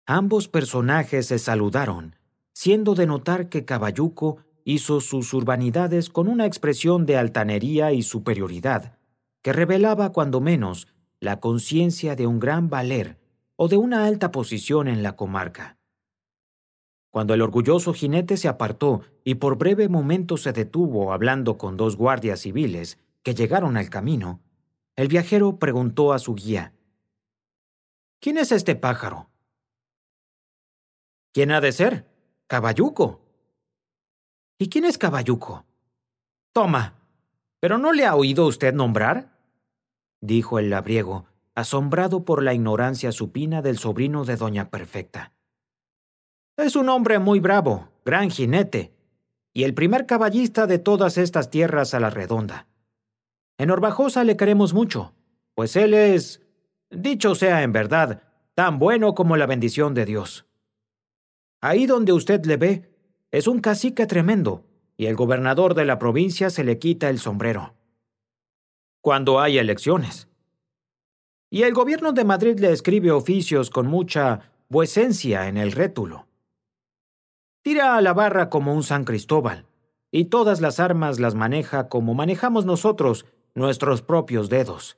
Ambos personajes se saludaron, siendo de notar que Caballuco hizo sus urbanidades con una expresión de altanería y superioridad, que revelaba cuando menos la conciencia de un gran valer o de una alta posición en la comarca. Cuando el orgulloso jinete se apartó y por breve momento se detuvo hablando con dos guardias civiles que llegaron al camino, el viajero preguntó a su guía: «¿Quién es este pájaro?» «¿Quién ha de ser? Caballuco». «¿Y quién es Caballuco?» «Toma, ¿pero no le ha oído usted nombrar?», dijo el labriego, asombrado por la ignorancia supina del sobrino de doña Perfecta. «Es un hombre muy bravo, gran jinete, y el primer caballista de todas estas tierras a la redonda. En Orbajosa le queremos mucho, pues él es, dicho sea en verdad, tan bueno como la bendición de Dios. Ahí donde usted le ve, es un cacique tremendo, y el gobernador de la provincia se le quita el sombrero cuando hay elecciones. Y el gobierno de Madrid le escribe oficios con mucha vuecencia en el rétulo. Tira a la barra como un San Cristóbal, y todas las armas las maneja como manejamos nosotros nuestros propios dedos.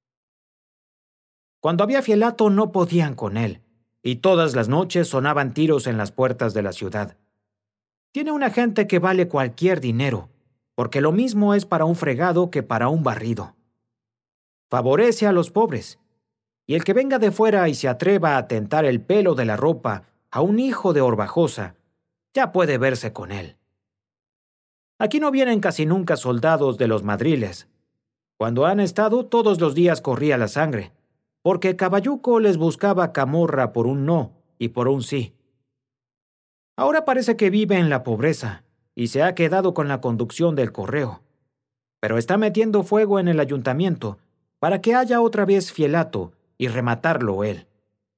Cuando había fielato no podían con él, y todas las noches sonaban tiros en las puertas de la ciudad. Tiene una gente que vale cualquier dinero, porque lo mismo es para un fregado que para un barrido. Favorece a los pobres, y el que venga de fuera y se atreva a tentar el pelo de la ropa a un hijo de Orbajosa, ya puede verse con él. Aquí no vienen casi nunca soldados de los madriles. Cuando han estado, todos los días corría la sangre, porque Caballuco les buscaba camorra por un no y por un sí. Ahora parece que vive en la pobreza y se ha quedado con la conducción del correo, pero está metiendo fuego en el ayuntamiento para que haya otra vez fielato y rematarlo él.